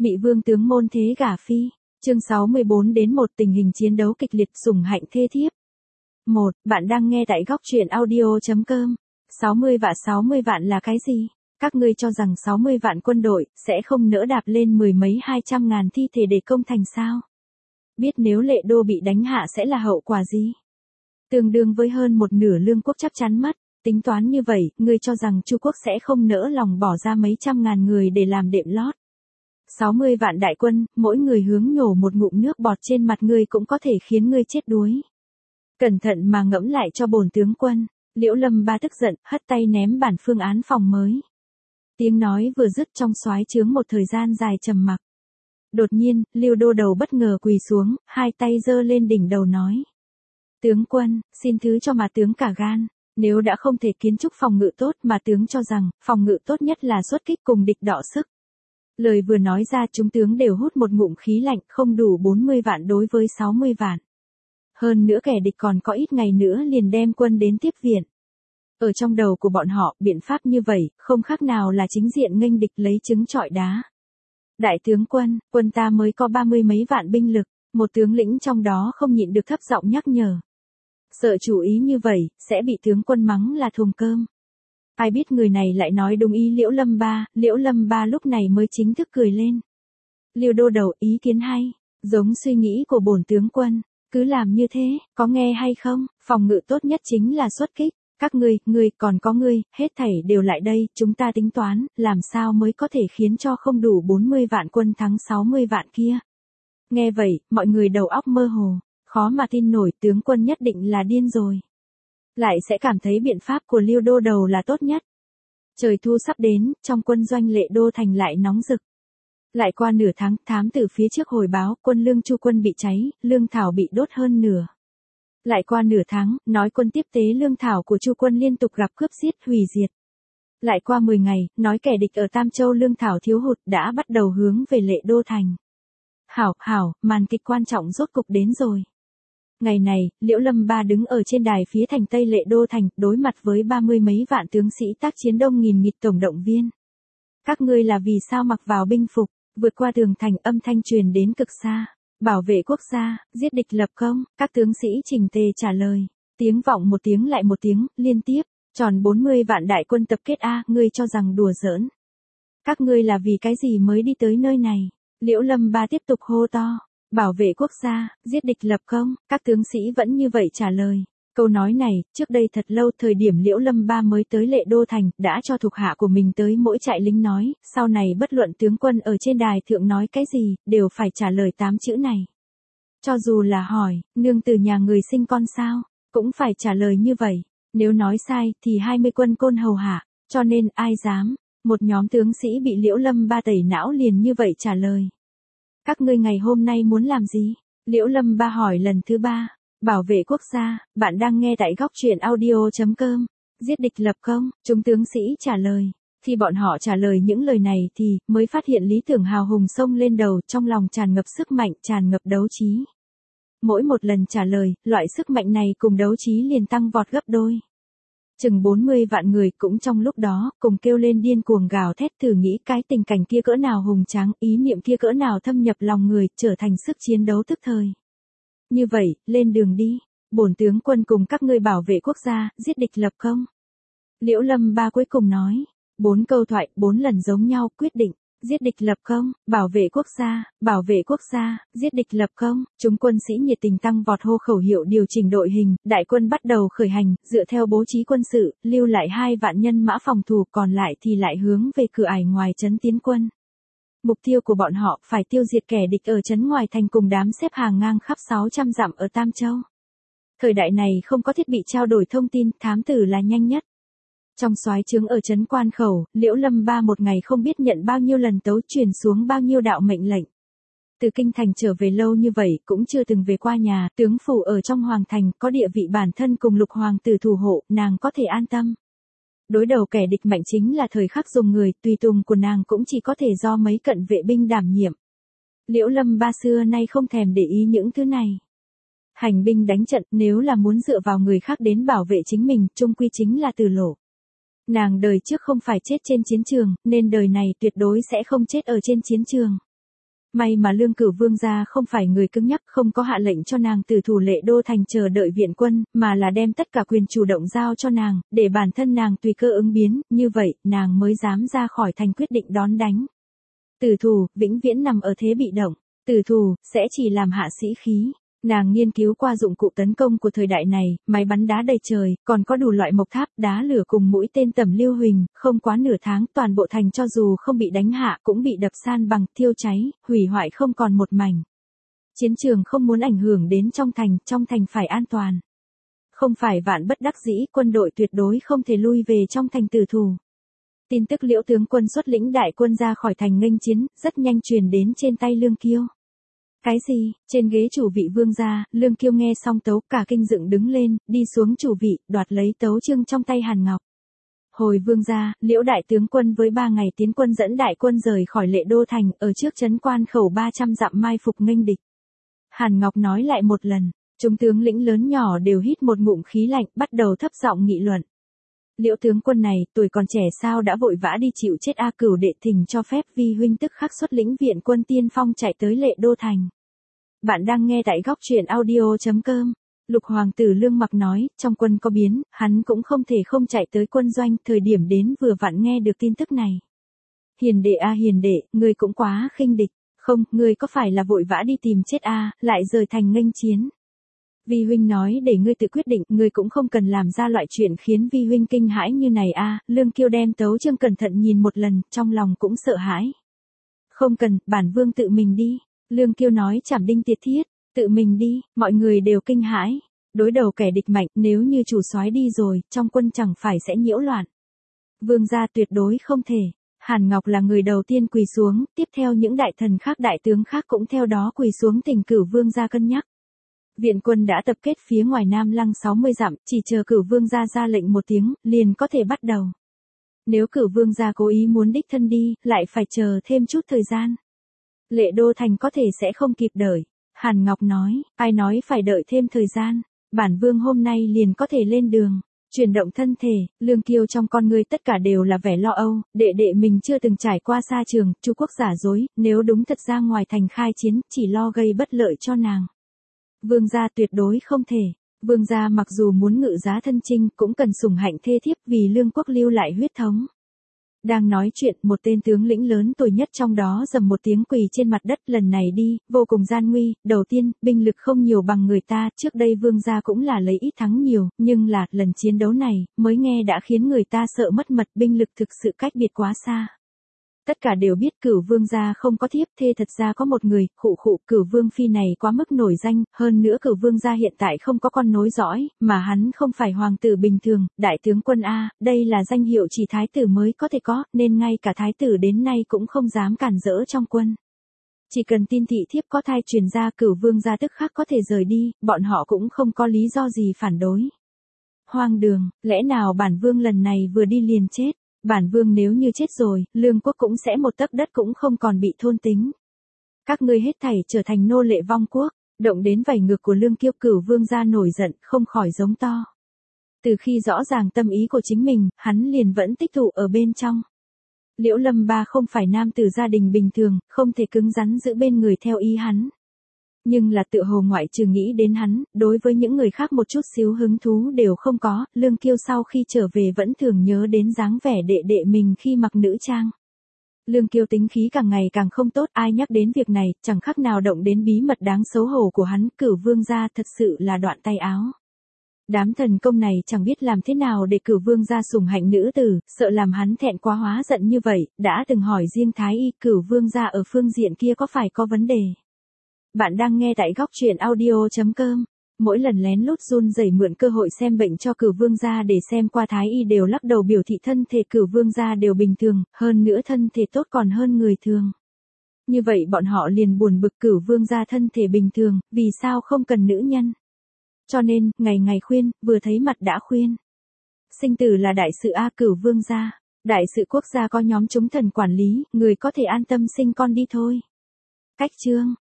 Mị vương tướng môn thế gả phi. Chương 64 đến 1 tình hình chiến đấu kịch liệt sủng hạnh thê thiếp. 1. Bạn đang nghe tại góc truyện audio.com. 60 vạn là cái gì? Các ngươi cho rằng 60 vạn quân đội sẽ không nỡ đạp lên mười mấy 200 ngàn thi thể để công thành sao? Biết nếu Lệ Đô bị đánh hạ sẽ là hậu quả gì? Tương đương với hơn một nửa lương quốc chắc chắn mất. Tính toán như vậy, ngươi cho rằng Chu quốc sẽ không nỡ lòng bỏ ra mấy trăm ngàn người để làm đệm lót. 60 vạn đại quân, mỗi người hướng nhổ một ngụm nước bọt trên mặt ngươi cũng có thể khiến ngươi chết đuối. Cẩn thận mà ngẫm lại cho bổn tướng quân. Liễu Lâm Ba tức giận, hất tay ném bản phương án phòng mới. Tiếng nói vừa dứt trong soái trướng một thời gian dài trầm mặc. Đột nhiên, Lưu Đô Đầu bất ngờ quỳ xuống, hai tay giơ lên đỉnh đầu nói: "Tướng quân, xin thứ cho mà tướng cả gan. Nếu đã không thể kiến trúc phòng ngự tốt mà tướng cho rằng phòng ngự tốt nhất là xuất kích cùng địch đọ sức." Lời vừa nói ra chúng tướng đều hút một ngụm khí lạnh, không đủ 40 vạn đối với 60 vạn. Hơn nữa kẻ địch còn có ít ngày nữa liền đem quân đến tiếp viện. Ở trong đầu của bọn họ, biện pháp như vậy, không khác nào là chính diện nghênh địch lấy trứng trọi đá. "Đại tướng quân, quân ta mới có 30 mấy vạn binh lực", một tướng lĩnh trong đó không nhịn được thấp giọng nhắc nhở. Sợ chủ ý như vậy, sẽ bị tướng quân mắng là thùng cơm. Ai biết người này lại nói đúng ý Liễu Lâm Ba lúc này mới chính thức cười lên. Liêu Đô Đầu, ý kiến hay, giống suy nghĩ của bổn tướng quân, cứ làm như thế, có nghe hay không? Phòng ngự tốt nhất chính là xuất kích. Các ngươi còn có ngươi, hết thảy đều lại đây, chúng ta tính toán, làm sao mới có thể khiến cho không đủ 40 vạn quân thắng 60 vạn kia. Nghe vậy, mọi người đầu óc mơ hồ, khó mà tin nổi, tướng quân nhất định là điên rồi. Lại sẽ cảm thấy biện pháp của Liêu Đô Đầu là tốt nhất. Trời thu sắp đến, trong quân doanh Lệ Đô thành lại nóng rực. Lại qua nửa tháng, thám tử phía trước hồi báo, quân lương Chu quân bị cháy, lương thảo bị đốt hơn nửa. Lại qua nửa tháng, nói quân tiếp tế lương thảo của Chu quân liên tục gặp cướp giết hủy diệt. Lại qua 10 ngày, nói kẻ địch ở Tam Châu lương thảo thiếu hụt đã bắt đầu hướng về Lệ Đô thành. Hảo, màn kịch quan trọng rốt cục đến rồi. Ngày này, Liễu Lâm Ba đứng ở trên đài phía thành Tây Lệ Đô thành, đối mặt với 30 mấy vạn tướng sĩ tác chiến đông nghìn nghịt tổng động viên. "Các ngươi là vì sao mặc vào binh phục, vượt qua tường thành?" Âm thanh truyền đến cực xa. "Bảo vệ quốc gia, giết địch lập công." Các tướng sĩ chỉnh tề trả lời. Tiếng vọng một tiếng lại một tiếng, liên tiếp. "Tròn 40 vạn đại quân tập kết a, ngươi cho rằng đùa giỡn. Các ngươi là vì cái gì mới đi tới nơi này?" Liễu Lâm Ba tiếp tục hô to. "Bảo vệ quốc gia, giết địch lập công." Các tướng sĩ vẫn như vậy trả lời. Câu nói này, trước đây thật lâu, thời điểm Liễu Lâm Ba mới tới Lệ Đô thành, đã cho thuộc hạ của mình tới mỗi trại lính nói, sau này bất luận tướng quân ở trên đài thượng nói cái gì, đều phải trả lời 8 chữ này. Cho dù là hỏi, nương từ nhà người sinh con sao, cũng phải trả lời như vậy. Nếu nói sai, thì 20 quân côn hầu hạ, cho nên ai dám. Một nhóm tướng sĩ bị Liễu Lâm Ba tẩy não liền như vậy trả lời. "Các ngươi ngày hôm nay muốn làm gì?" Liễu Lâm Ba hỏi lần thứ 3. "Bảo vệ quốc gia." Bạn đang nghe tại góc truyện audio.com. "Giết địch lập công." Chúng tướng sĩ trả lời. Khi bọn họ trả lời những lời này thì mới phát hiện lý tưởng hào hùng xông lên đầu, trong lòng tràn ngập sức mạnh, tràn ngập đấu trí. Mỗi một lần trả lời, loại sức mạnh này cùng đấu trí liền tăng vọt gấp đôi. Chừng 40 vạn người cũng trong lúc đó, cùng kêu lên điên cuồng gào thét, thử nghĩ cái tình cảnh kia cỡ nào hùng tráng, ý niệm kia cỡ nào thâm nhập lòng người, trở thành sức chiến đấu tức thời. "Như vậy, lên đường đi. Bổn tướng quân cùng các ngươi bảo vệ quốc gia, giết địch lập công." Liễu Lâm Ba cuối cùng nói. 4 câu thoại, 4 lần giống nhau, quyết định. Giết địch lập công, bảo vệ quốc gia, giết địch lập công. Chúng quân sĩ nhiệt tình tăng vọt hô khẩu hiệu điều chỉnh đội hình, đại quân bắt đầu khởi hành, dựa theo bố trí quân sự, lưu lại 2 vạn nhân mã phòng thủ, còn lại thì lại hướng về cửa ải ngoài trấn tiến quân. Mục tiêu của bọn họ phải tiêu diệt kẻ địch ở trấn ngoài thành cùng đám xếp hàng ngang khắp 600 dặm ở Tam Châu. Thời đại này không có thiết bị trao đổi thông tin, thám tử là nhanh nhất. Trong soái trướng ở trấn Quan Khẩu, Liễu Lâm Ba một ngày không biết nhận bao nhiêu lần tấu truyền xuống bao nhiêu đạo mệnh lệnh. Từ kinh thành trở về lâu như vậy cũng chưa từng về qua nhà, tướng phủ ở trong hoàng thành, có địa vị bản thân cùng Lục hoàng tử thủ hộ, nàng có thể an tâm. Đối đầu kẻ địch mạnh chính là thời khắc dùng người, tùy tùng của nàng cũng chỉ có thể do mấy cận vệ binh đảm nhiệm. Liễu Lâm Ba xưa nay không thèm để ý những thứ này. Hành binh đánh trận, nếu là muốn dựa vào người khác đến bảo vệ chính mình, chung quy chính là từ lộ. Nàng đời trước không phải chết trên chiến trường, nên đời này tuyệt đối sẽ không chết ở trên chiến trường. May mà Lương Cửu Vương gia không phải người cứng nhắc, không có hạ lệnh cho nàng từ thủ Lệ Đô thành chờ đợi viện quân, mà là đem tất cả quyền chủ động giao cho nàng, để bản thân nàng tùy cơ ứng biến, như vậy, nàng mới dám ra khỏi thành quyết định đón đánh. Tử thủ, vĩnh viễn nằm ở thế bị động. Tử thủ, sẽ chỉ làm hạ sĩ khí. Nàng nghiên cứu qua dụng cụ tấn công của thời đại này, máy bắn đá đầy trời, còn có đủ loại mộc tháp, đá lửa cùng mũi tên tầm lưu huỳnh, không quá nửa tháng, toàn bộ thành cho dù không bị đánh hạ, cũng bị đập san bằng, thiêu cháy, hủy hoại không còn một mảnh. Chiến trường không muốn ảnh hưởng đến trong thành phải an toàn. Không phải vạn bất đắc dĩ, quân đội tuyệt đối không thể lui về trong thành tử thủ. Tin tức Liễu tướng quân xuất lĩnh đại quân ra khỏi thành nghênh chiến, rất nhanh truyền đến trên tay Lương Kiêu. Cái gì? Trên ghế chủ vị vương gia, Lương Kiêu nghe xong tấu cả kinh dựng đứng lên, đi xuống chủ vị, đoạt lấy tấu chương trong tay Hàn Ngọc. Hồi vương gia, Liễu đại tướng quân với 3 ngày tiến quân dẫn đại quân rời khỏi Lệ Đô thành, ở trước trấn quan khẩu 300 dặm mai phục nghênh địch. Hàn Ngọc nói lại một lần, chúng tướng lĩnh lớn nhỏ đều hít một ngụm khí lạnh, bắt đầu thấp giọng nghị luận. Liễu tướng quân này, tuổi còn trẻ sao đã vội vã đi chịu chết a? Cửu đệ thỉnh cho phép vi huynh tức khắc xuất lĩnh viện quân tiên phong chạy tới Lệ Đô thành. Bạn đang nghe tại góc truyện audio.com. Lục hoàng tử Lương Mặc nói, trong quân có biến, hắn cũng không thể không chạy tới quân doanh, thời điểm đến vừa vặn nghe được tin tức này. Hiền đệ a hiền đệ, ngươi cũng quá khinh địch, không, ngươi có phải là vội vã đi tìm chết a, lại rời thành nghênh chiến. Vi huynh nói để ngươi tự quyết định, ngươi cũng không cần làm ra loại chuyện khiến vi huynh kinh hãi như này a. Lương Kiêu đem tấu chương cẩn thận nhìn một lần, trong lòng cũng sợ hãi. Không cần, bản vương tự mình đi. Lương Kiêu nói chảm đinh tiệt thiết, tự mình đi, mọi người đều kinh hãi. Đối đầu kẻ địch mạnh, nếu như chủ soái đi rồi, trong quân chẳng phải sẽ nhiễu loạn. Vương gia tuyệt đối không thể. Hàn Ngọc là người đầu tiên quỳ xuống, tiếp theo những đại thần khác, đại tướng khác cũng theo đó quỳ xuống, Tình Cửu vương gia cân nhắc. Viện quân đã tập kết phía ngoài Nam Lăng 60 dặm, chỉ chờ Cửu vương gia ra lệnh một tiếng, liền có thể bắt đầu. Nếu Cửu vương gia cố ý muốn đích thân đi, lại phải chờ thêm chút thời gian. Lệ Đô thành có thể sẽ không kịp đợi. Hàn Ngọc nói, ai nói phải đợi thêm thời gian, bản vương hôm nay liền có thể lên đường. Chuyển động thân thể, Lương Kiêu trong con ngươi tất cả đều là vẻ lo âu, đệ đệ mình chưa từng trải qua xa trường, Chu quốc giả dối, nếu đúng thật ra ngoài thành khai chiến, chỉ lo gây bất lợi cho nàng. Vương gia tuyệt đối không thể. Vương gia mặc dù muốn ngự giá thân chinh, cũng cần sủng hạnh thê thiếp vì lương quốc lưu lại huyết thống. Đang nói chuyện, một tên tướng lĩnh lớn tuổi nhất trong đó dầm một tiếng quỳ trên mặt đất, lần này đi, vô cùng gian nguy, đầu tiên, binh lực không nhiều bằng người ta, trước đây vương gia cũng là lấy ít thắng nhiều, nhưng là, lần chiến đấu này, mới nghe đã khiến người ta sợ mất mật, binh lực thực sự cách biệt quá xa. Tất cả đều biết Cửu vương gia không có thiếp thê, thật ra có một người, Cửu vương phi này quá mức nổi danh, hơn nữa Cửu vương gia hiện tại không có con nối dõi, mà hắn không phải hoàng tử bình thường, đại tướng quân a, đây là danh hiệu chỉ thái tử mới có thể có, nên ngay cả thái tử đến nay cũng không dám cản rỡ trong quân. Chỉ cần tin thị thiếp có thai truyền ra, Cửu vương gia tức khắc có thể rời đi, bọn họ cũng không có lý do gì phản đối. Hoang đường, lẽ nào bản vương lần này vừa đi liền chết? Bản vương nếu như chết rồi, lương quốc cũng sẽ một tấc đất cũng không còn bị thôn tính. Các ngươi hết thảy trở thành nô lệ vong quốc, động đến vảy ngược của Lương Kiêu. Cửu vương gia nổi giận, không khỏi giống to. Từ khi rõ ràng tâm ý của chính mình, hắn liền vẫn tích tụ ở bên trong. Liễu Lâm Ba không phải nam tử gia đình bình thường, không thể cứng rắn giữ bên người theo ý hắn. Nhưng là tự hồ ngoại trừ nghĩ đến hắn, đối với những người khác một chút xíu hứng thú đều không có. Lương Kiêu sau khi trở về vẫn thường nhớ đến dáng vẻ đệ đệ mình khi mặc nữ trang. Lương Kiêu tính khí càng ngày càng không tốt, ai nhắc đến việc này, chẳng khác nào động đến bí mật đáng xấu hổ của hắn. Cửu vương gia thật sự là đoạn tay áo. Đám thần công này chẳng biết làm thế nào để Cửu vương gia sủng hạnh nữ tử, sợ làm hắn thẹn quá hóa giận như vậy, đã từng hỏi riêng Thái Y. Cửu vương gia ở phương diện kia có phải có vấn đề? Bạn đang nghe tại góc truyện audio.com. Mỗi lần lén lút run rẩy mượn cơ hội xem bệnh cho Cửu vương gia để xem qua Thái Y đều lắc đầu biểu thị thân thể Cửu vương gia đều bình thường, hơn nữa thân thể tốt còn hơn người thường. Như vậy bọn họ liền buồn bực, Cửu vương gia thân thể bình thường, vì sao không cần nữ nhân? Cho nên, ngày ngày khuyên, vừa thấy mặt đã khuyên. Sinh tử là đại sự a. Cửu vương gia. Đại sự quốc gia có nhóm chúng thần quản lý, người có thể an tâm sinh con đi thôi. Cách chương.